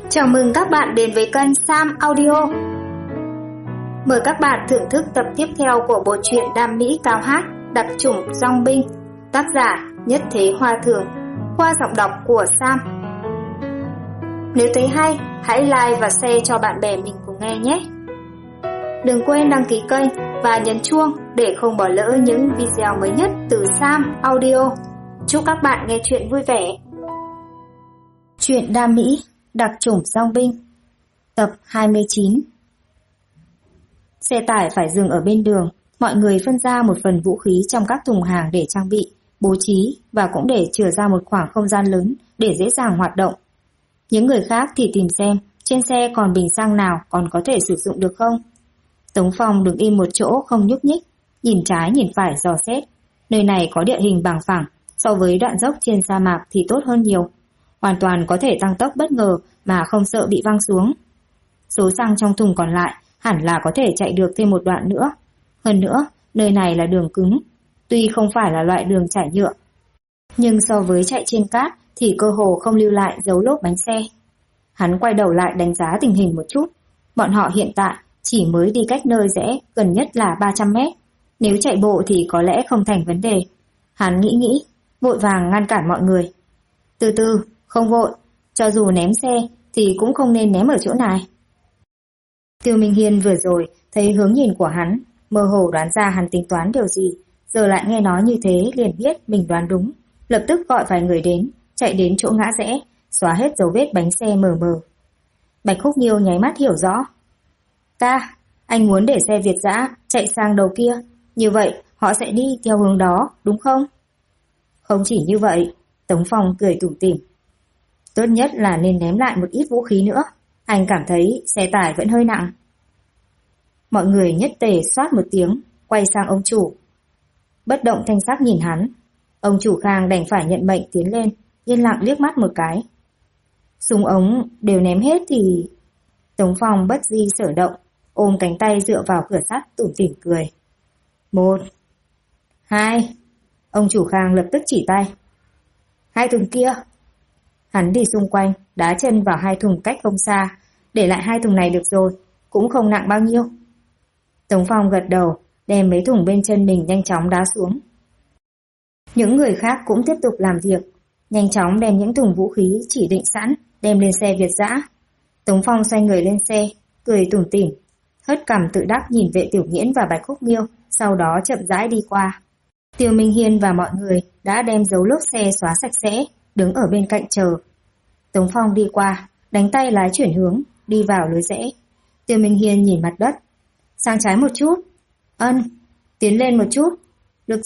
Chào mừng các bạn đến với kênh Sam Audio. Mời các bạn thưởng thức tập tiếp theo của bộ truyện Đam Mỹ Cao Hát Đặc Chủng Dong Binh, tác giả Nhất Thế Hoa Thường, qua giọng đọc của Sam. Nếu thấy hay, hãy like và share cho bạn bè mình cùng nghe nhé. Đừng quên đăng ký kênh và nhấn chuông để không bỏ lỡ những video mới nhất từ Sam Audio. Chúc các bạn nghe chuyện vui vẻ. Truyện Đam Mỹ Đặc Chủng Dong Binh, tập 29. Xe tải phải dừng ở bên đường, mọi người phân ra một phần vũ khí trong các thùng hàng để trang bị, bố trí và cũng để chừa ra một khoảng không gian lớn để dễ dàng hoạt động. Những người khác thì tìm xem trên xe còn bình xăng nào còn có thể sử dụng được không. Tống Phong đứng im một chỗ không nhúc nhích, nhìn trái nhìn phải dò xét. Nơi này có địa hình bằng phẳng, so với đoạn dốc trên sa mạc thì tốt hơn nhiều. Hoàn toàn có thể tăng tốc bất ngờ mà không sợ bị văng xuống. Số xăng trong thùng còn lại hẳn là có thể chạy được thêm một đoạn nữa. Hơn nữa, nơi này là đường cứng, tuy không phải là loại đường trải nhựa, nhưng so với chạy trên cát thì cơ hồ không lưu lại dấu lốp bánh xe. Hắn quay đầu lại đánh giá tình hình một chút. Bọn họ hiện tại chỉ mới đi cách nơi rẽ gần nhất là 300 mét. Nếu chạy bộ thì có lẽ không thành vấn đề. Hắn nghĩ, vội vàng ngăn cản mọi người. Từ từ, không vội, cho dù ném xe thì cũng không nên ném ở chỗ này. Tiêu Minh Hiên vừa rồi thấy hướng nhìn của hắn, mơ hồ đoán ra hắn tính toán điều gì, giờ lại nghe nói như thế liền biết mình đoán đúng, lập tức gọi vài người đến, chạy đến chỗ ngã rẽ, xóa hết dấu vết bánh xe mờ mờ. Bạch Khúc Nghiêu nháy mắt hiểu rõ. Ca, anh muốn để xe Việt dã chạy sang đầu kia, như vậy họ sẽ đi theo hướng đó, đúng không? Không chỉ như vậy, Tống Phong cười tủm tỉm. Tốt nhất là nên ném lại một ít vũ khí nữa, anh cảm thấy xe tải vẫn hơi nặng. Mọi người nhất tề xoát một tiếng, quay sang ông chủ. Bất động thanh sắc nhìn hắn, ông chủ Khang đành phải nhận mệnh tiến lên, yên lặng liếc mắt một cái. Súng ống đều ném hết thì... Tống Phong bất di sở động, ôm cánh tay dựa vào cửa sắt tủm tỉm cười. 1, 2, ông chủ Khang lập tức chỉ tay. 2 thùng kia. Hắn đi xung quanh, đá chân vào 2 thùng cách không xa, để lại 2 thùng này được rồi, cũng không nặng bao nhiêu. Tống Phong gật đầu, đem mấy thùng bên chân mình nhanh chóng đá xuống. Những người khác cũng tiếp tục làm việc, nhanh chóng đem những thùng vũ khí chỉ định sẵn, đem lên xe Việt dã. Tống Phong xoay người lên xe, cười tủm tỉm, hất cằm tự đắc nhìn Vệ Tiểu Nghiễn và Bạch Khúc Nghiêu, sau đó chậm rãi đi qua. Tiêu Minh Hiên và mọi người đã đem dấu lốp xe xóa sạch sẽ, đứng ở bên cạnh chờ. Tống Phong đi qua, đánh tay lái chuyển hướng, đi vào lối rẽ. Tiêu Minh Hiên nhìn mặt đất. Sang trái một chút. Tiến lên một chút. Được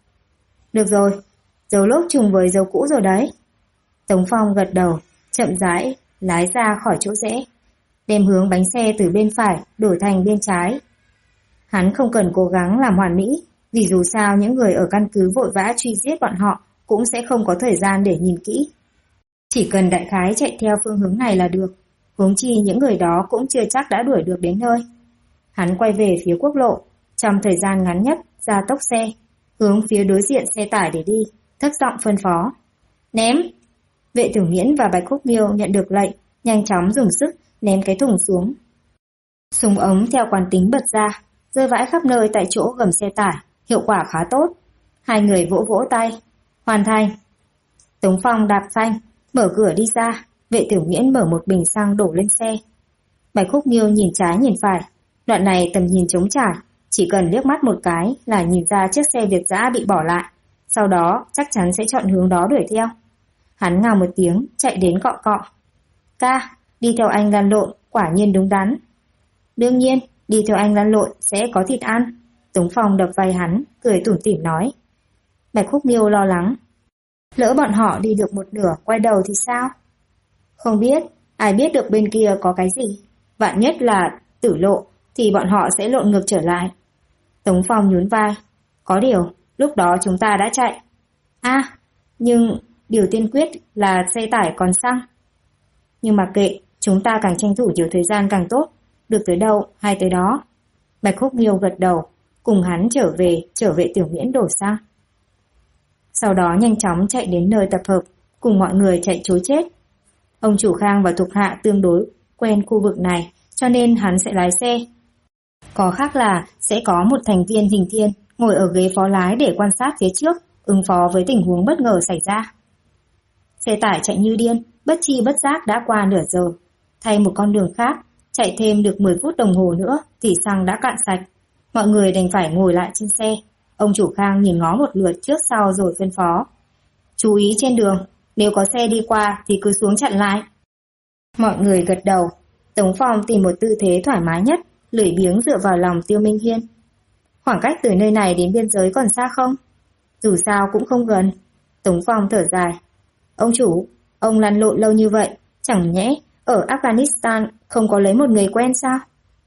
rồi, dấu lốp trùng với dấu cũ rồi đấy. Tống Phong gật đầu, chậm rãi lái ra khỏi chỗ rẽ, đem hướng bánh xe từ bên phải đổi thành bên trái. Hắn không cần cố gắng làm hoàn mỹ, vì dù sao những người ở căn cứ vội vã truy giết bọn họ cũng sẽ không có thời gian để nhìn kỹ. Chỉ cần đại khái chạy theo phương hướng này là được, huống chi những người đó cũng chưa chắc đã đuổi được đến nơi. Hắn quay về phía quốc lộ, trong thời gian ngắn nhất ra tốc xe, hướng phía đối diện xe tải để đi, thấp giọng phân phó. Ném! Vệ Tiểu Nghiễn và Bạch Khúc Nghiêu nhận được lệnh, nhanh chóng dùng sức ném cái thùng xuống. Súng ống theo quán tính bật ra, rơi vãi khắp nơi tại chỗ gầm xe tải, hiệu quả khá tốt. Hai người vỗ vỗ tay. Hoàn thành. Tống Phong đạp phanh, mở cửa đi ra, Vệ Tiểu Nghiễn mở một bình xăng đổ lên xe. Bạch Khúc Nghiêu nhìn trái nhìn phải, đoạn này tầm nhìn trống trải, chỉ cần liếc mắt một cái là nhìn ra chiếc xe Việt dã bị bỏ lại, sau đó chắc chắn sẽ chọn hướng đó đuổi theo. Hắn ngào một tiếng, chạy đến cọ cọ. Ca, đi theo anh lăn lộn, quả nhiên đúng đắn. Đương nhiên, đi theo anh lăn lộn sẽ có thịt ăn. Tống Phong đập vai hắn, cười tủm tỉm nói. Bạch Khúc Nghiêu lo lắng. Lỡ bọn họ đi được một nửa quay đầu thì sao? Không biết, ai biết được bên kia có cái gì. Vạn nhất là tử lộ thì bọn họ sẽ lộn ngược trở lại. Tống Phong nhún vai. Có điều, lúc đó chúng ta đã chạy. Nhưng điều tiên quyết là xe tải còn xăng. Nhưng mà kệ, chúng ta càng tranh thủ nhiều thời gian càng tốt. Được tới đâu hay tới đó. Bạch Khúc Nghiêu gật đầu, cùng hắn trở về Tiểu Nghiễn đổ xăng. Sau đó nhanh chóng chạy đến nơi tập hợp, cùng mọi người chạy trối chết. Ông chủ Khang và thuộc hạ tương đối quen khu vực này, cho nên hắn sẽ lái xe. Có khác là sẽ có một thành viên Hình Thiên ngồi ở ghế phó lái để quan sát phía trước, ứng phó với tình huống bất ngờ xảy ra. Xe tải chạy như điên, bất chi bất giác đã qua nửa giờ. Thay một con đường khác, chạy thêm được 10 phút đồng hồ nữa thì xăng đã cạn sạch. Mọi người đành phải ngồi lại trên xe. Ông chủ Khang nhìn ngó một lượt trước sau rồi phân phó. Chú ý trên đường, nếu có xe đi qua thì cứ xuống chặn lại. Mọi người gật đầu. Tống Phong tìm một tư thế thoải mái nhất, lười biếng dựa vào lòng Tiêu Minh Hiên. Khoảng cách từ nơi này đến biên giới còn xa không? Dù sao cũng không gần. Tống Phong thở dài. Ông chủ, ông lăn lộn lâu như vậy, chẳng nhẽ ở Afghanistan không có lấy một người quen sao?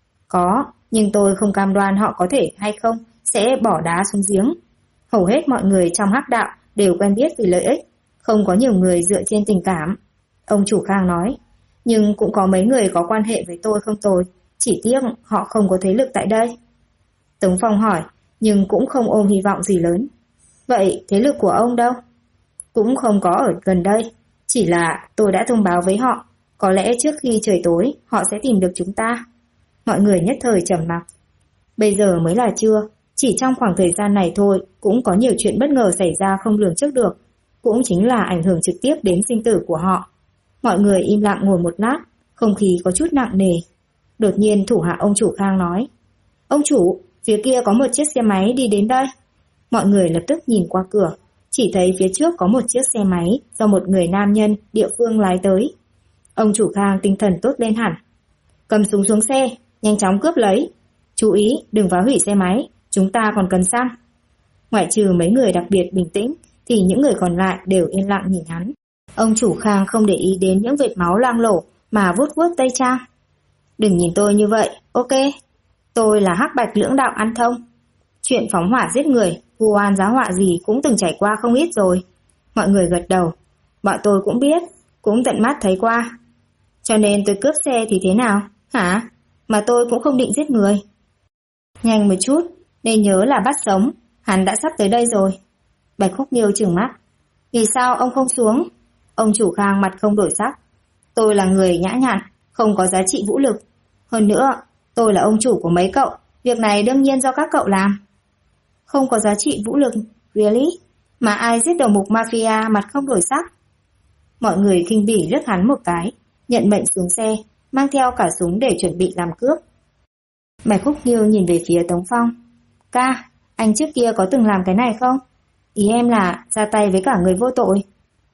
Có, nhưng tôi không cam đoan họ có thể hay không sẽ bỏ đá xuống giếng. Hầu hết mọi người trong hắc đạo đều quen biết vì lợi ích, không có nhiều người dựa trên tình cảm. Ông chủ Khang nói, nhưng cũng có mấy người có quan hệ với tôi không tồi, chỉ tiếc họ không có thế lực tại đây. Tống Phong hỏi, nhưng cũng không ôm hy vọng gì lớn. Vậy thế lực của ông đâu? Cũng không có ở gần đây, chỉ là tôi đã thông báo với họ, có lẽ trước khi trời tối họ sẽ tìm được chúng ta. Mọi người nhất thời trầm mặc. Bây giờ mới là trưa, chỉ trong khoảng thời gian này thôi cũng có nhiều chuyện bất ngờ xảy ra không lường trước được, cũng chính là ảnh hưởng trực tiếp đến sinh tử của họ. Mọi người im lặng ngồi một lát, không khí có chút nặng nề. Đột nhiên thủ hạ ông chủ Khang nói, ông chủ, phía kia có một chiếc xe máy đi đến đây. Mọi người lập tức nhìn qua cửa, chỉ thấy phía trước có một chiếc xe máy do một người nam nhân địa phương lái tới. Ông chủ Khang tinh thần tốt lên hẳn. Cầm súng xuống xe, nhanh chóng cướp lấy. Chú ý, đừng phá hủy xe máy, chúng ta còn cần xăng. Ngoại trừ mấy người đặc biệt bình tĩnh, thì những người còn lại đều yên lặng nhìn hắn. Ông chủ Khang không để ý đến những vệt máu loang lổ mà vuốt vuốt tay Trang. Đừng nhìn tôi như vậy, ok. Tôi là hắc bạch lưỡng đạo ăn thông. Chuyện phóng hỏa giết người, vu oan giá họa gì cũng từng trải qua không ít rồi. Mọi người gật đầu. Bọn tôi cũng biết, cũng tận mắt thấy qua. Cho nên tôi cướp xe thì thế nào? Hả? Mà tôi cũng không định giết người. Nhanh một chút, nên nhớ là bắt sống. Hắn đã sắp tới đây rồi. Bạch Khúc Nghiêu trừng mắt. Vì sao ông không xuống? Ông chủ Khang mặt không đổi sắc. Tôi là người nhã nhặn, không có giá trị vũ lực. Hơn nữa, tôi là ông chủ của mấy cậu. Việc này đương nhiên do các cậu làm. Không có giá trị vũ lực, really? Mà ai giết đầu mục mafia mặt không đổi sắc? Mọi người khinh bỉ liếc hắn một cái, nhận mệnh xuống xe, mang theo cả súng để chuẩn bị làm cướp. Bạch Khúc Nghiêu nhìn về phía Tống Phong. Ca, anh trước kia có từng làm cái này không? Ý em là ra tay với cả người vô tội.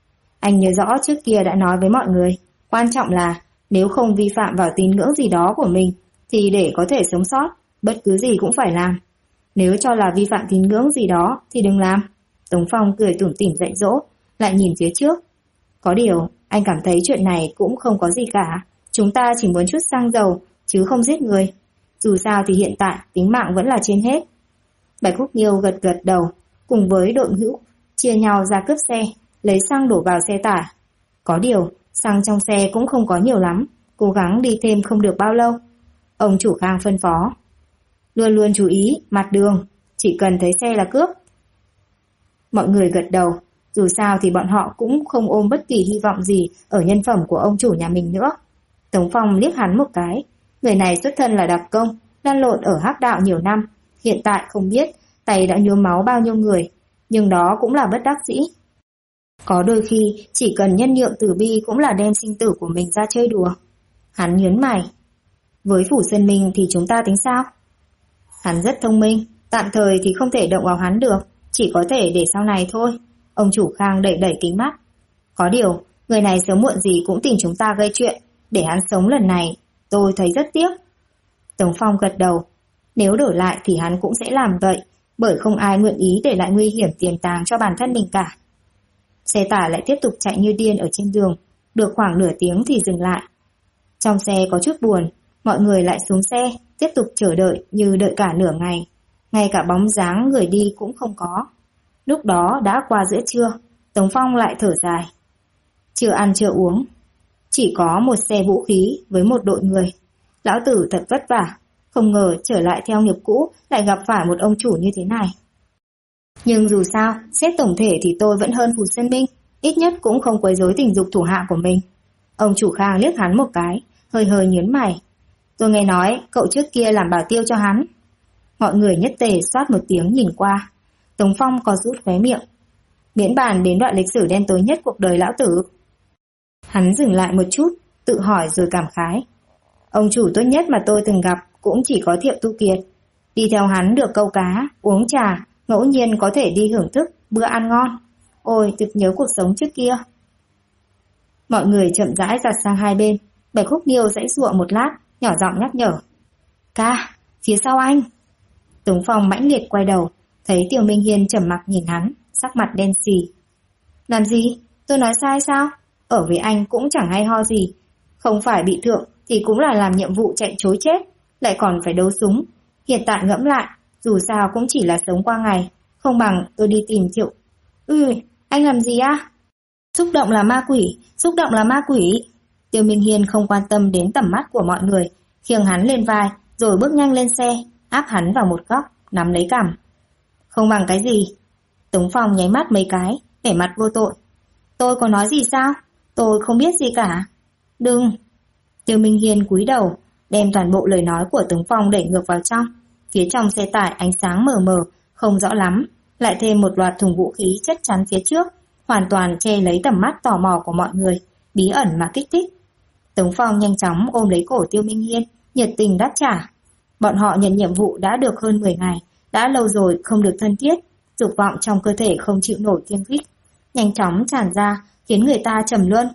Anh nhớ rõ trước kia đã nói với mọi người, quan trọng là nếu không vi phạm vào tín ngưỡng gì đó của mình, thì để có thể sống sót, bất cứ gì cũng phải làm. Nếu cho là vi phạm tín ngưỡng gì đó thì đừng làm. Tống Phong cười tủm tỉm dạy dỗ, lại nhìn phía trước. Có điều, anh cảm thấy chuyện này cũng không có gì cả. Chúng ta chỉ muốn chút xăng dầu, chứ không giết người. Dù sao thì hiện tại tính mạng vẫn là trên hết. Bạch Khúc Nghiêu gật gật đầu, cùng với đội hữu chia nhau ra cướp xe, lấy xăng đổ vào xe tải. Có điều, xăng trong xe cũng không có nhiều lắm, cố gắng đi thêm không được bao lâu. Ông chủ Khang phân phó. Luôn luôn chú ý, mặt đường, chỉ cần thấy xe là cướp. Mọi người gật đầu, dù sao thì bọn họ cũng không ôm bất kỳ hy vọng gì ở nhân phẩm của ông chủ nhà mình nữa. Tống Phong liếc hắn một cái, người này xuất thân là đặc công, lăn lộn ở hắc đạo nhiều năm, hiện tại không biết tay đã nhuốm máu bao nhiêu người, nhưng đó cũng là bất đắc dĩ. Có đôi khi chỉ cần nhân nhượng tử bi cũng là đem sinh tử của mình ra chơi đùa. Hắn nhớn mày. Với Phủ Sơn Minh thì chúng ta tính sao? Hắn rất thông minh, tạm thời thì không thể động vào hắn được, chỉ có thể để sau này thôi. Ông chủ Khang đẩy đẩy kính mắt. Có điều, người này sớm muộn gì cũng tìm chúng ta gây chuyện, để hắn sống lần này, tôi thấy rất tiếc. Tống Phong gật đầu. Nếu đổi lại thì hắn cũng sẽ làm vậy, bởi không ai nguyện ý để lại nguy hiểm tiềm tàng cho bản thân mình cả. Xe tải lại tiếp tục chạy như điên ở trên đường, được khoảng nửa tiếng thì dừng lại. Trong xe có chút buồn, mọi người lại xuống xe, tiếp tục chờ đợi như đợi cả nửa ngày. Ngay cả bóng dáng người đi cũng không có. Lúc đó đã qua giữa trưa, Tống Phong lại thở dài. Chưa ăn chưa uống, chỉ có một xe vũ khí với một đội người. Lão tử thật vất vả, không ngờ trở lại theo nghiệp cũ lại gặp phải một ông chủ như thế này. Nhưng dù sao, xét tổng thể thì tôi vẫn hơn Phủ Sơn Minh, ít nhất cũng không quấy rối tình dục thủ hạ của mình. Ông chủ Khang liếc hắn một cái, hơi hơi nhướng mày. Tôi nghe nói cậu trước kia làm bảo tiêu cho hắn. Mọi người nhất tề xoát một tiếng nhìn qua. Tống Phong có rút khóe miệng. Miễn bàn đến đoạn lịch sử đen tối nhất cuộc đời lão tử. Hắn dừng lại một chút, tự hỏi rồi cảm khái. Ông chủ tốt nhất mà tôi từng gặp cũng chỉ có Thiệu Tu Kiệt. Đi theo hắn được câu cá, uống trà, ngẫu nhiên có thể đi hưởng thức bữa ăn ngon. Ôi, thực nhớ cuộc sống trước kia. Mọi người chậm rãi giặt sang hai bên. Bạch Khúc Niêu giãy giụa một lát, nhỏ giọng nhắc nhở. Ca, phía sau anh. Tống Phong mãnh liệt quay đầu, thấy Tiêu Minh Hiên trầm mặc nhìn hắn, sắc mặt đen xì. Làm gì? Tôi nói sai sao? Ở với anh cũng chẳng hay ho gì. Không phải bị thượng thì cũng là làm nhiệm vụ chạy trối chết, lại còn phải đấu súng. Hiện tại ngẫm lại, dù sao cũng chỉ là sống qua ngày, không bằng tôi đi tìm Thiệu. Anh làm gì á? Xúc động là ma quỷ, xúc động là ma quỷ. Tiêu Minh Hiên không quan tâm đến tầm mắt của mọi người, khiêng hắn lên vai, rồi bước nhanh lên xe, áp hắn vào một góc, nắm lấy cằm. Không bằng cái gì? Tống Phong nháy mắt mấy cái, vẻ mặt vô tội. Tôi có nói gì sao? Tôi không biết gì cả. Đừng. Tiêu Minh Hiên cúi đầu, đem toàn bộ lời nói của Tống Phong đẩy ngược vào trong. Phía trong xe tải ánh sáng mờ mờ, không rõ lắm, lại thêm một loạt thùng vũ khí chất chắn phía trước, hoàn toàn che lấy tầm mắt tò mò của mọi người, bí ẩn mà kích thích. Tống Phong nhanh chóng ôm lấy cổ Tiêu Minh Hiên, nhiệt tình đáp trả. Bọn họ nhận nhiệm vụ đã được hơn 10 ngày, đã lâu rồi không được thân thiết, dục vọng trong cơ thể không chịu nổi kiêng kích, nhanh chóng tràn ra, khiến người ta trầm luân.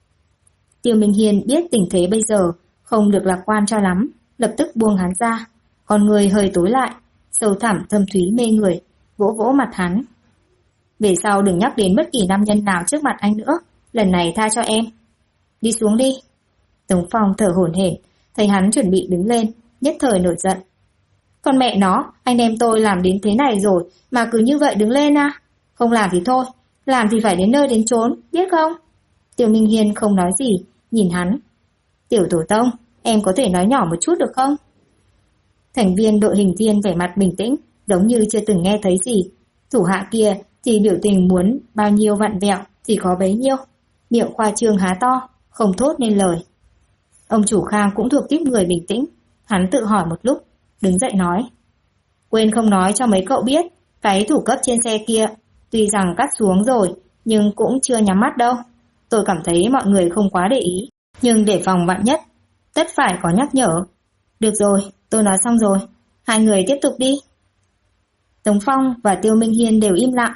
Tiêu Minh Hiên biết tình thế bây giờ không được lạc quan cho lắm, lập tức buông hắn ra, con người hơi tối lại, sâu thẳm thâm thúy mê người, vỗ vỗ mặt hắn. Về sau đừng nhắc đến bất kỳ nam nhân nào trước mặt anh nữa, lần này tha cho em. Đi xuống đi. Tống Phong thở hổn hển, thấy hắn chuẩn bị đứng lên, nhất thời nổi giận. Con mẹ nó, anh em tôi làm đến thế này rồi mà cứ như vậy đứng lên à? Không làm thì thôi, làm thì phải đến nơi đến chốn, biết không? Tiêu Minh Hiên không nói gì, nhìn hắn. Tiểu tổ tông, em có thể nói nhỏ một chút được không? Thành viên đội hình viên vẻ mặt bình tĩnh, giống như chưa từng nghe thấy gì. Thủ hạ kia thì biểu tình muốn bao nhiêu vặn vẹo thì có bấy nhiêu, miệng khoa trương há to, không thốt nên lời. Ông chủ Khang cũng thuộc tiếp người bình tĩnh, hắn tự hỏi một lúc, đứng dậy nói. Quên không nói cho mấy cậu biết, cái thủ cấp trên xe kia, tuy rằng cắt xuống rồi, nhưng cũng chưa nhắm mắt đâu. Tôi cảm thấy mọi người không quá để ý, nhưng để phòng vạn nhất, tất phải có nhắc nhở. Được rồi, tôi nói xong rồi, hai người tiếp tục đi. Tống Phong và Tiêu Minh Hiên đều im lặng.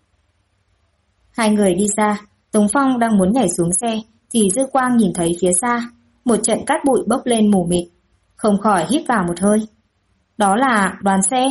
Hai người đi ra, Tống Phong đang muốn nhảy xuống xe, thì dư quang nhìn thấy phía xa, một trận cát bụi bốc lên mù mịt, không khỏi hít vào một hơi. Đó là đoàn xe.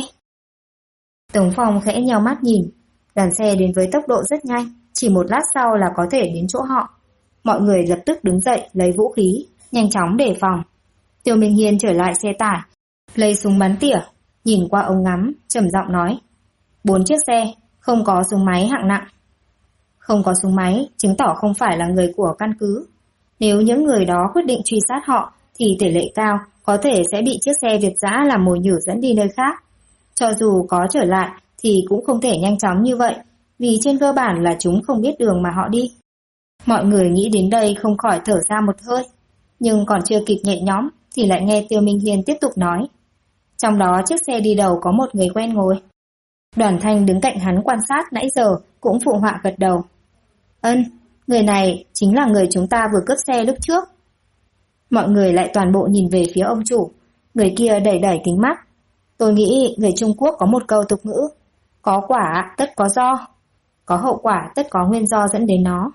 Tống Phong khẽ nheo mắt nhìn, đoàn xe đến với tốc độ rất nhanh, chỉ một lát sau là có thể đến chỗ họ. Mọi người lập tức đứng dậy lấy vũ khí, nhanh chóng đề phòng. Tiêu Minh Hiên trở lại xe tải, lấy súng bắn tỉa, nhìn qua ống ngắm, trầm giọng nói. 4 chiếc xe, không có súng máy hạng nặng. Không có súng máy, chứng tỏ không phải là người của căn cứ. Nếu những người đó quyết định truy sát họ, thì tỷ lệ cao có thể sẽ bị chiếc xe Việt dã làm mồi nhử dẫn đi nơi khác. Cho dù có trở lại, thì cũng không thể nhanh chóng như vậy, vì trên cơ bản là chúng không biết đường mà họ đi. Mọi người nghĩ đến đây không khỏi thở ra một hơi, nhưng còn chưa kịp nhẹ nhõm thì lại nghe Tiêu Minh Hiên tiếp tục nói. Trong đó chiếc xe đi đầu có một người quen ngồi. Đoàn Thanh đứng cạnh hắn quan sát nãy giờ cũng phụ họa gật đầu. Ân, người này chính là người chúng ta vừa cướp xe lúc trước. Mọi người lại toàn bộ nhìn về phía ông chủ, người kia đẩy đẩy kính mắt. Tôi nghĩ người Trung Quốc có một câu tục ngữ, có quả tất có do, có hậu quả tất có nguyên do dẫn đến nó.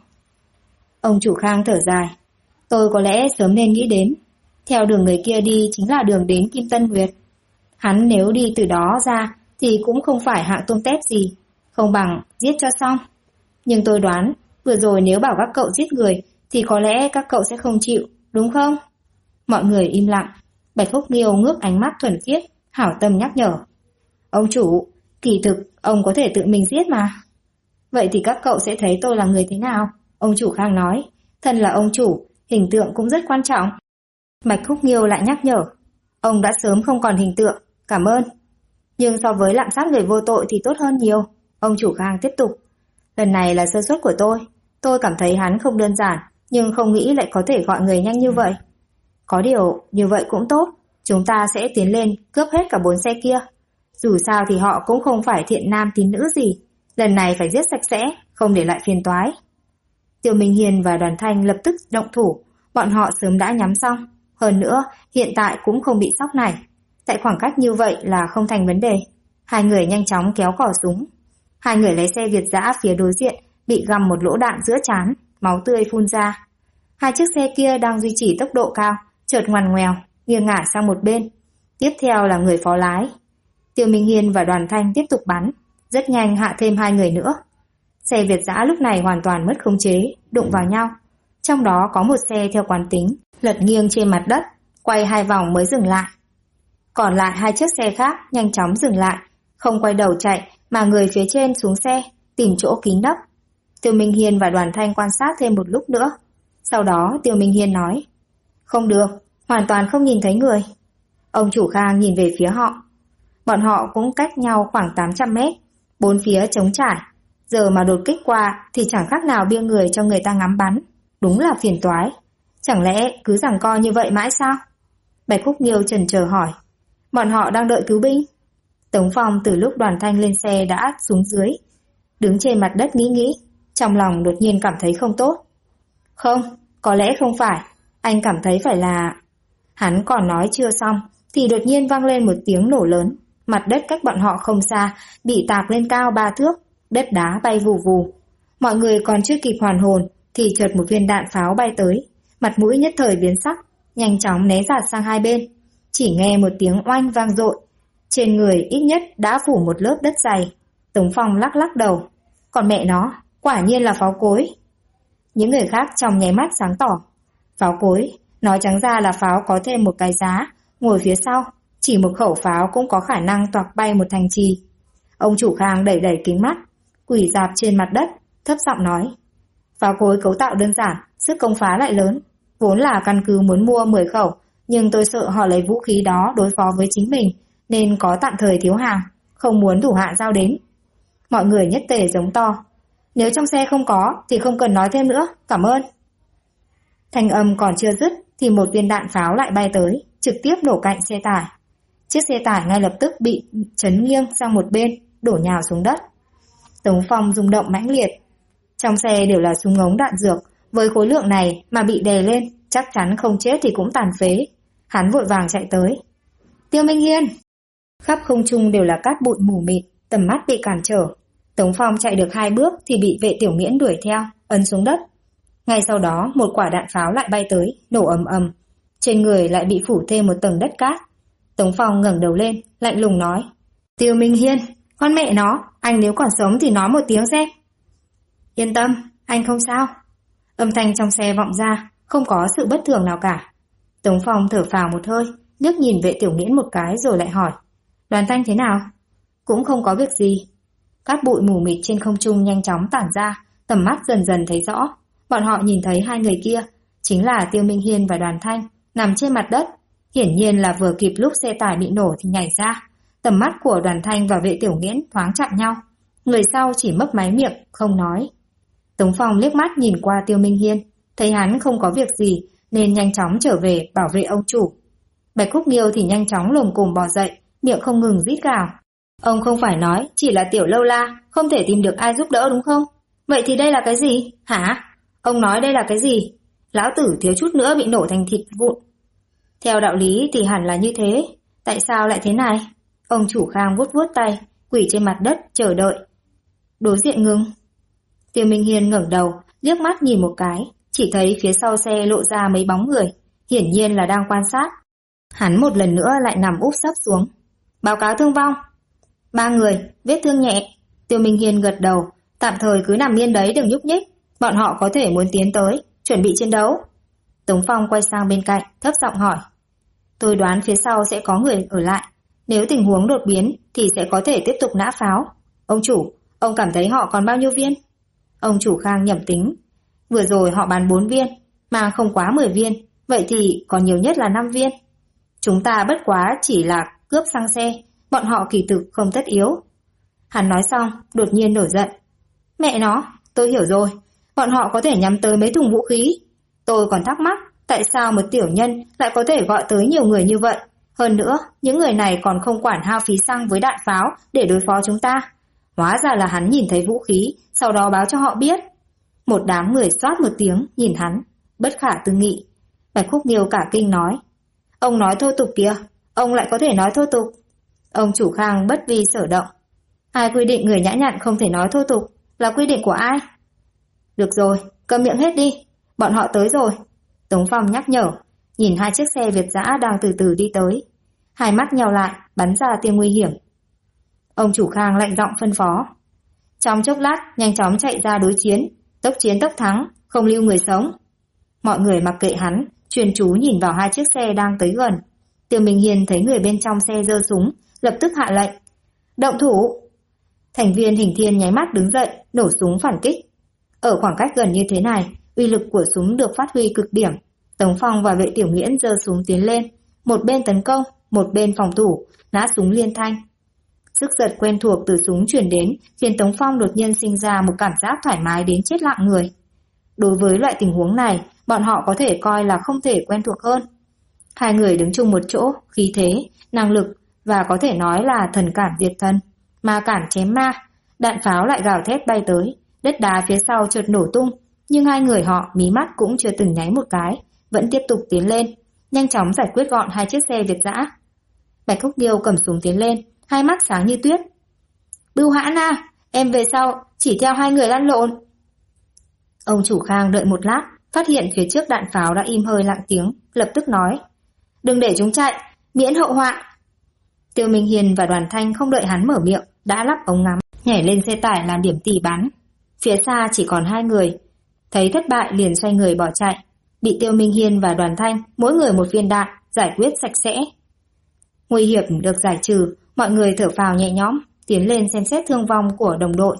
Ông chủ Khang thở dài. Tôi có lẽ sớm nên nghĩ đến, theo đường người kia đi chính là đường đến Kim Tân Nguyệt. Hắn nếu đi từ đó ra thì cũng không phải hạng tôm tép gì, không bằng giết cho xong. Nhưng tôi đoán, vừa rồi nếu bảo các cậu giết người thì có lẽ các cậu sẽ không chịu, đúng không? Mọi người im lặng. Bạch Húc Nghiêu ngước ánh mắt thuần khiết, hảo tâm nhắc nhở. Ông chủ, kỳ thực ông có thể tự mình giết mà. Vậy thì các cậu sẽ thấy tôi là người thế nào? Ông chủ Khang nói. Thân là ông chủ, hình tượng cũng rất quan trọng. Bạch Húc Nghiêu lại nhắc nhở. Ông đã sớm không còn hình tượng, cảm ơn. Nhưng so với lạm sát người vô tội thì tốt hơn nhiều. Ông chủ Khang tiếp tục. Lần này là sơ suất của tôi cảm thấy hắn không đơn giản, nhưng không nghĩ lại có thể gọi người nhanh như vậy. Có điều, như vậy cũng tốt, chúng ta sẽ tiến lên cướp hết cả 4 xe kia. Dù sao thì họ cũng không phải thiện nam tín nữ gì, lần này phải giết sạch sẽ, không để lại phiền toái. Tiêu Minh Hiên và Đoàn Thanh lập tức động thủ, bọn họ sớm đã nhắm xong. Hơn nữa, hiện tại cũng không bị sóc này. Tại khoảng cách như vậy là không thành vấn đề. Hai người nhanh chóng kéo cò súng. Hai người lấy xe Việt dã phía đối diện bị găm một lỗ đạn giữa trán, máu tươi phun ra. Hai chiếc xe kia đang duy trì tốc độ cao, chợt ngoằn ngoèo, nghiêng ngả sang một bên. Tiếp theo là người phó lái. Tiêu Minh Hiên và Đoàn Thanh tiếp tục bắn, rất nhanh hạ thêm 2 người nữa. Xe Việt dã lúc này hoàn toàn mất khống chế, đụng vào nhau. Trong đó có một xe theo quán tính, lật nghiêng trên mặt đất, quay 2 vòng mới dừng lại. Còn lại 2 chiếc xe khác nhanh chóng dừng lại, không quay đầu chạy mà người phía trên xuống xe, tìm chỗ kín nấp. Tiêu Minh Hiên và Đoàn Thanh quan sát thêm một lúc nữa. Sau đó Tiêu Minh Hiên nói, không được, hoàn toàn không nhìn thấy người. Ông chủ Khang nhìn về phía họ. Bọn họ cũng cách nhau khoảng 800 mét, 4 phía trống trải. Giờ mà đột kích qua thì chẳng khác nào bia người cho người ta ngắm bắn. Đúng là phiền toái. Chẳng lẽ cứ giằng co như vậy mãi sao? Bạch Khúc Nghiêu chần chờ hỏi. Bọn họ đang đợi cứu binh. Tống Phong từ lúc Đoàn Thanh lên xe đã xuống dưới, đứng trên mặt đất nghĩ, trong lòng đột nhiên cảm thấy không tốt. Không, có lẽ không phải. Anh cảm thấy phải là... Hắn còn nói chưa xong thì đột nhiên vang lên một tiếng nổ lớn. Mặt đất cách bọn họ không xa bị tạc lên cao 3 thước, đất đá bay vù vù. Mọi người còn chưa kịp hoàn hồn thì chợt một viên đạn pháo bay tới, mặt mũi nhất thời biến sắc, nhanh chóng né dạt sang hai bên. Chỉ nghe một tiếng oanh vang dội, trên người ít nhất đã phủ một lớp đất dày. Tống Phong lắc lắc đầu, còn mẹ nó, quả nhiên là pháo cối. Những người khác trong nháy mắt sáng tỏ. Pháo cối, nói trắng ra là pháo có thêm một cái giá ngồi phía sau, chỉ một khẩu pháo cũng có khả năng toạc bay một thành trì. Ông chủ Khang đẩy đẩy kính mắt, quỳ rạp trên mặt đất, thấp giọng nói, pháo cối cấu tạo đơn giản, sức công phá lại lớn. Vốn là căn cứ muốn mua 10 khẩu, nhưng tôi sợ họ lấy vũ khí đó đối phó với chính mình, nên có tạm thời thiếu hàng, không muốn thủ hạ giao đến. Mọi người nhất tề giống to, nếu trong xe không có thì không cần nói thêm nữa, cảm ơn. Thanh âm còn chưa dứt thì một viên đạn pháo lại bay tới, trực tiếp nổ cạnh xe tải. Chiếc xe tải ngay lập tức bị chấn nghiêng sang một bên, đổ nhào xuống đất. Tống Phong rung động mãnh liệt. Trong xe đều là súng ống đạn dược, với khối lượng này mà bị đè lên, chắc chắn không chết thì cũng tàn phế. Hắn vội vàng chạy tới. Tiêu Minh Hiên! Khắp không trung đều là cát bụi mù mịt, tầm mắt bị cản trở. Tống Phong chạy được 2 bước thì bị vệ tiểu Nghiễn đuổi theo, ấn xuống đất. Ngay sau đó một quả đạn pháo lại bay tới, nổ ầm ầm. Trên người lại bị phủ thêm một tầng đất cát. Tống Phong ngẩng đầu lên, lạnh lùng nói, Tiêu Minh Hiên, con mẹ nó, anh nếu còn sống thì nói một tiếng xem. Yên tâm, anh không sao. Âm thanh trong xe vọng ra, không có sự bất thường nào cả. Tống Phong thở phào một hơi, liếc nhìn vệ tiểu Nghiễn một cái rồi lại hỏi, Đoàn Thanh thế nào? Cũng không có việc gì. Cát bụi mù mịt trên không trung nhanh chóng tản ra, tầm mắt dần dần thấy rõ. Bọn họ nhìn thấy 2 người kia, chính là Tiêu Minh Hiên và Đoàn Thanh, nằm trên mặt đất. Hiển nhiên là vừa kịp lúc xe tải bị nổ thì nhảy ra. Tầm mắt của Đoàn Thanh và vệ tiểu Nghiễn thoáng chạm nhau. Người sau chỉ mấp máy miệng, không nói. Tống Phong liếc mắt nhìn qua Tiêu Minh Hiên, thấy hắn không có việc gì nên nhanh chóng trở về bảo vệ ông chủ. Bạch Khúc Nghiêu thì nhanh chóng lồm cồm bò dậy, miệng không ngừng rít gào. Ông không phải nói chỉ là tiểu lâu la, không thể tìm được ai giúp đỡ đúng không? Vậy thì đây là cái gì? Hả? Ông nói đây là cái gì? Lão tử thiếu chút nữa bị nổ thành thịt vụn. Theo đạo lý thì hẳn là như thế. Tại sao lại thế này? Ông chủ Khang vuốt vuốt tay, quỳ trên mặt đất chờ đợi. Đối diện ngừng. Tiêu Minh Hiên ngẩng đầu, liếc mắt nhìn một cái, chỉ thấy phía sau xe lộ ra mấy bóng người, hiển nhiên là đang quan sát. Hắn một lần nữa lại nằm úp sấp xuống. Báo cáo thương vong. 3 người, vết thương nhẹ. Tiêu Minh Hiên gật đầu, tạm thời cứ nằm yên đấy đừng nhúc nhích. Bọn họ có thể muốn tiến tới, chuẩn bị chiến đấu. Tống Phong quay sang bên cạnh, thấp giọng hỏi. Tôi đoán phía sau sẽ có người ở lại. Nếu tình huống đột biến thì sẽ có thể tiếp tục nã pháo. Ông chủ, ông cảm thấy họ còn bao nhiêu viên? Ông chủ Khang nhẩm tính. Vừa rồi họ bán 4 viên, mà không quá 10 viên. Vậy thì còn nhiều nhất là 5 viên. Chúng ta bất quá chỉ là cướp xăng xe, bọn họ kỳ thực không tất yếu. Hắn nói xong, đột nhiên nổi giận. Mẹ nó, tôi hiểu rồi. Bọn họ có thể nhắm tới mấy thùng vũ khí. Tôi còn thắc mắc, tại sao một tiểu nhân lại có thể gọi tới nhiều người như vậy? Hơn nữa, những người này còn không quản hao phí xăng với đạn pháo để đối phó chúng ta. Hóa ra là hắn nhìn thấy vũ khí, sau đó báo cho họ biết. Một đám người xoát một tiếng nhìn hắn, bất khả tư nghị. Bạch Khúc Nghiêu cả kinh nói, ông nói thô tục kìa, ông lại có thể nói thô tục. Ông chủ Khang bất vi sở động. Ai quy định người nhã nhặn không thể nói thô tục, là quy định của ai? Được rồi, câm miệng hết đi, bọn họ tới rồi. Tống Phong nhắc nhở, nhìn hai chiếc xe Việt dã đang từ từ đi tới. Hai mắt nheo lại, bắn ra tia nguy hiểm. Ông chủ Khang lạnh giọng phân phó. Trong chốc lát, nhanh chóng chạy ra đối chiến tốc thắng, không lưu người sống. Mọi người mặc kệ hắn, chuyên chú nhìn vào hai chiếc xe đang tới gần. Tiêu Minh Hiên thấy người bên trong xe giơ súng, lập tức hạ lệnh. Động thủ! Thành viên Hình Thiên nháy mắt đứng dậy, nổ súng phản kích. Ở khoảng cách gần như thế này, uy lực của súng được phát huy cực điểm. Tống Phong và Vệ Tiểu Nghiễn giơ súng tiến lên, một bên tấn công, một bên phòng thủ, nã súng liên thanh. Sức giật quen thuộc từ súng truyền đến khiến Tống Phong đột nhiên sinh ra một cảm giác thoải mái đến chết lặng người. Đối với loại tình huống này, bọn họ có thể coi là không thể quen thuộc hơn. Hai người đứng chung một chỗ, khí thế, năng lực và có thể nói là thần cản diệt thần, ma cản chém ma. Đạn pháo lại gào thét bay tới, đất đá phía sau chợt nổ tung, nhưng hai người họ mí mắt cũng chưa từng nháy một cái, vẫn tiếp tục tiến lên, nhanh chóng giải quyết gọn hai chiếc xe Việt dã. Bạch Khúc Nghiêu cầm súng tiến lên, hai mắt sáng như tuyết. Bưu Hãn à, em về sau, chỉ theo hai người lăn lộn. Ông chủ Khang đợi một lát, phát hiện phía trước đạn pháo đã im hơi lặng tiếng, lập tức nói. Đừng để chúng chạy, miễn hậu họa. Tiêu Minh Hiền và Đoàn Thanh không đợi hắn mở miệng, đã lắp ống ngắm, nhảy lên xe tải làm điểm tỉ bắn. Phía xa chỉ còn hai người, thấy thất bại liền xoay người bỏ chạy, bị Tiêu Minh Hiên và Đoàn Thanh mỗi người một viên đạn giải quyết sạch sẽ. Nguy hiểm được giải trừ, mọi người thở phào nhẹ nhõm, tiến lên xem xét thương vong của đồng đội.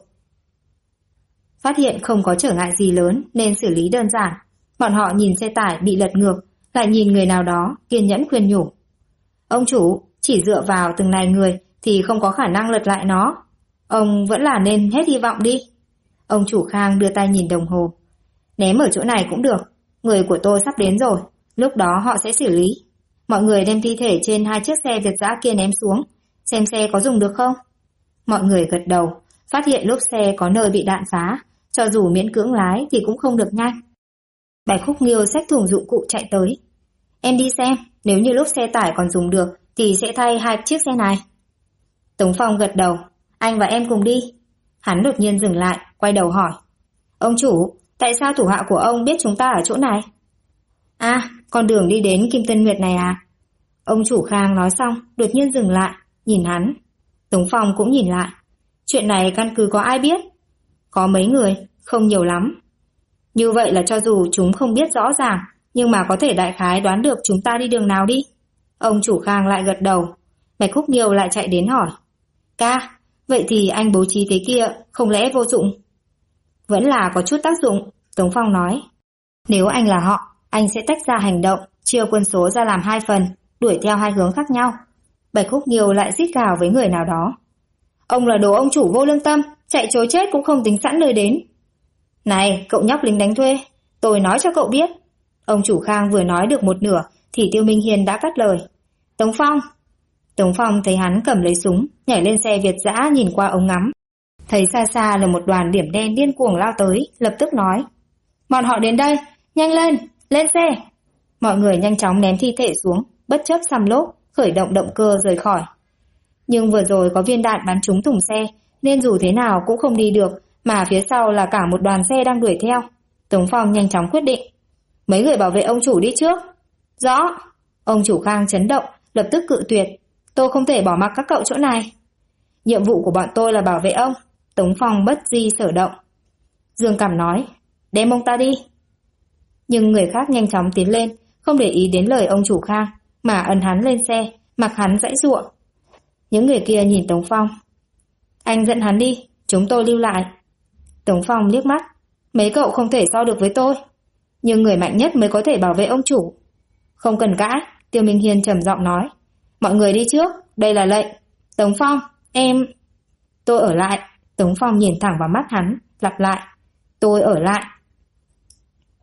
Phát hiện không có trở ngại gì lớn nên xử lý đơn giản. Bọn họ nhìn xe tải bị lật ngược, lại nhìn người nào đó, kiên nhẫn khuyên nhủ. Ông chủ, chỉ dựa vào từng này người thì không có khả năng lật lại nó. Ông vẫn là nên hết hy vọng đi. Ông chủ Khang đưa tay nhìn đồng hồ. Ném ở chỗ này cũng được, người của tôi sắp đến rồi, lúc đó họ sẽ xử lý. Mọi người đem thi thể trên hai chiếc xe Việt dã kia ném xuống, xem xe có dùng được không. Mọi người gật đầu, phát hiện lốp xe có nơi bị đạn phá, cho dù miễn cưỡng lái thì cũng không được nhanh. Bạch Khúc Nghiêu xách thùng dụng cụ chạy tới. Em đi xem, nếu như lốp xe tải còn dùng được thì sẽ thay hai chiếc xe này. Tống Phong gật đầu, anh và em cùng đi. Hắn đột nhiên dừng lại, quay đầu hỏi. Ông chủ, tại sao thủ hạ của ông biết chúng ta ở chỗ này? À, con đường đi đến Kim Tân Nguyệt này à? Ông chủ Khang nói xong, đột nhiên dừng lại, nhìn hắn. Tống Phong cũng nhìn lại. Chuyện này căn cứ có ai biết? Có mấy người, không nhiều lắm. Như vậy là cho dù chúng không biết rõ ràng, nhưng mà có thể đại khái đoán được chúng ta đi đường nào đi. Ông chủ Khang lại gật đầu. Bạch Khúc Nghiêu lại chạy đến hỏi. Ca, vậy thì anh bố trí thế kia không lẽ vô dụng? Vẫn là có chút tác dụng, Tống Phong nói. Nếu anh là họ, anh sẽ tách ra hành động, chia quân số ra làm hai phần, đuổi theo hai hướng khác nhau. Bạch Khúc Nghiêu lại rít gào với người nào đó. Ông là đồ ông chủ vô lương tâm, chạy trối chết cũng không tính sẵn nơi đến. Này, cậu nhóc lính đánh thuê, tôi nói cho cậu biết. Ông chủ Khang vừa nói được một nửa thì Tiêu Minh Hiên đã cắt lời. Tống Phong. Tống Phong thấy hắn cầm lấy súng, nhảy lên xe Việt dã nhìn qua ống ngắm. Thấy xa xa là một đoàn điểm đen điên cuồng lao tới, lập tức nói. Bọn họ đến đây, nhanh lên, lên xe. Mọi người nhanh chóng ném thi thể xuống, bất chấp xăm lốp, khởi động động cơ rời khỏi. Nhưng vừa rồi có viên đạn bắn trúng thùng xe, nên dù thế nào cũng không đi được, mà phía sau là cả một đoàn xe đang đuổi theo. Tống Phong nhanh chóng quyết định. Mấy người bảo vệ ông chủ đi trước. Rõ. Ông chủ Khang chấn động, lập tức cự tuyệt. Tôi không thể bỏ mặc các cậu chỗ này. Nhiệm vụ của bọn tôi là bảo vệ ông. Tống Phong bất di sở động. Dương Cảm nói. Đem ông ta đi. Nhưng người khác nhanh chóng tiến lên, không để ý đến lời ông chủ Khang, mà ấn hắn lên xe, mặc hắn giãy giụa. Những người kia nhìn Tống Phong. Anh dẫn hắn đi, chúng tôi lưu lại. Tống Phong liếc mắt. Mấy cậu không thể so được với tôi. Nhưng người mạnh nhất mới có thể bảo vệ ông chủ. Không cần cãi, Tiêu Minh Hiên trầm giọng nói. Mọi người đi trước, đây là lệnh. Tống Phong, em... Tôi ở lại. Tống Phong nhìn thẳng vào mắt hắn, lặp lại. Tôi ở lại.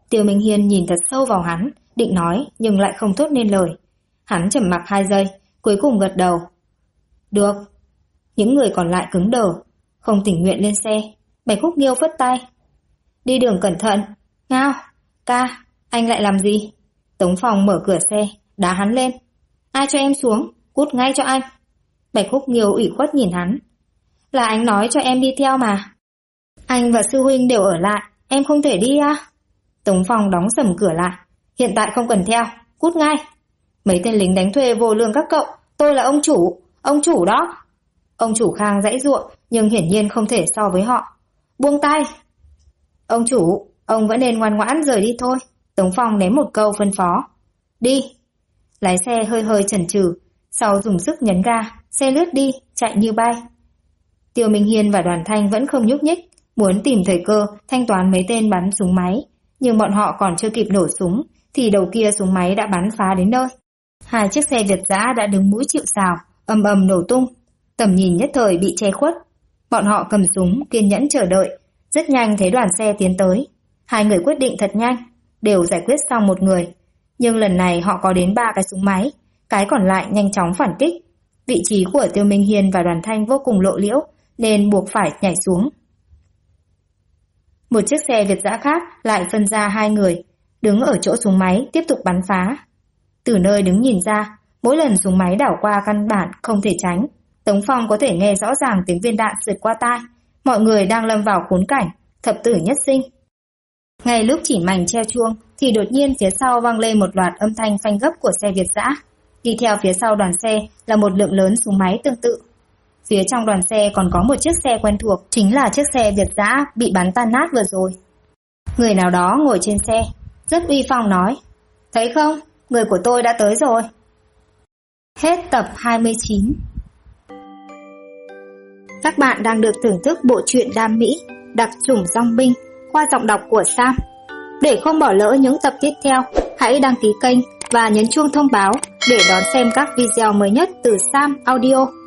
Tiêu Minh Hiên nhìn thật sâu vào hắn, định nói nhưng lại không thốt nên lời. Hắn trầm mặc 2 giây, cuối cùng gật đầu. Được. Những người còn lại cứng đờ, không tình nguyện lên xe. Bạch Khúc Nghiêu phất tay. Đi đường cẩn thận. Ngao, ca, anh lại làm gì? Tống Phong mở cửa xe, đá hắn lên. Ai cho em xuống, cút ngay cho anh. Bạch Khúc Nghiêu ủy khuất nhìn hắn. Là anh nói cho em đi theo mà. Anh và sư huynh đều ở lại, em không thể đi à? Tống Phong đóng sầm cửa lại. Hiện tại không cần theo, cút ngay. Mấy tên lính đánh thuê vô lương các cậu, tôi là ông chủ đó. Ông chủ Khang giãy giụa nhưng hiển nhiên không thể so với họ. Buông tay. Ông chủ, ông vẫn nên ngoan ngoãn rời đi thôi. Tống Phong ném một câu phân phó. Đi. Lái xe hơi hơi chần chừ, sau dùng sức nhấn ga, xe lướt đi, chạy như bay. Tiêu Minh Hiên và Đoàn Thanh vẫn không nhúc nhích, muốn tìm thời cơ thanh toán mấy tên bắn súng máy, nhưng bọn họ còn chưa kịp nổ súng thì đầu kia súng máy đã bắn phá đến nơi. 2 chiếc xe Việt dã đã đứng mũi chịu sào, ầm ầm nổ tung, tầm nhìn nhất thời bị che khuất. Bọn họ cầm súng kiên nhẫn chờ đợi, rất nhanh thấy đoàn xe tiến tới. 2 người quyết định thật nhanh, đều giải quyết xong một người, nhưng lần này họ có đến 3 cái súng máy, cái còn lại nhanh chóng phản kích. Vị trí của Tiêu Minh Hiên và Đoàn Thanh vô cùng lộ liễu nên buộc phải nhảy xuống. Một chiếc xe Việt dã khác lại phân ra 2 người, đứng ở chỗ súng máy tiếp tục bắn phá. Từ nơi đứng nhìn ra, mỗi lần súng máy đảo qua căn bản không thể tránh. Tống Phong có thể nghe rõ ràng tiếng viên đạn sượt qua tai. Mọi người đang lâm vào khốn cảnh, thập tử nhất sinh. Ngay lúc chỉ mảnh treo chuông thì đột nhiên phía sau vang lên một loạt âm thanh phanh gấp của xe Việt dã. Đi theo phía sau đoàn xe là một lượng lớn súng máy tương tự. Phía trong đoàn xe còn có một chiếc xe quen thuộc, chính là chiếc xe Việt dã bị bắn tan nát vừa rồi. Người nào đó ngồi trên xe, rất uy phong nói: Thấy không, người của tôi đã tới rồi. Hết tập 29. Các bạn đang được thưởng thức bộ truyện đam mỹ Đặc chủng dong binh qua giọng đọc của Sam. Để không bỏ lỡ những tập tiếp theo, hãy đăng ký kênh và nhấn chuông thông báo để đón xem các video mới nhất từ Sam Audio.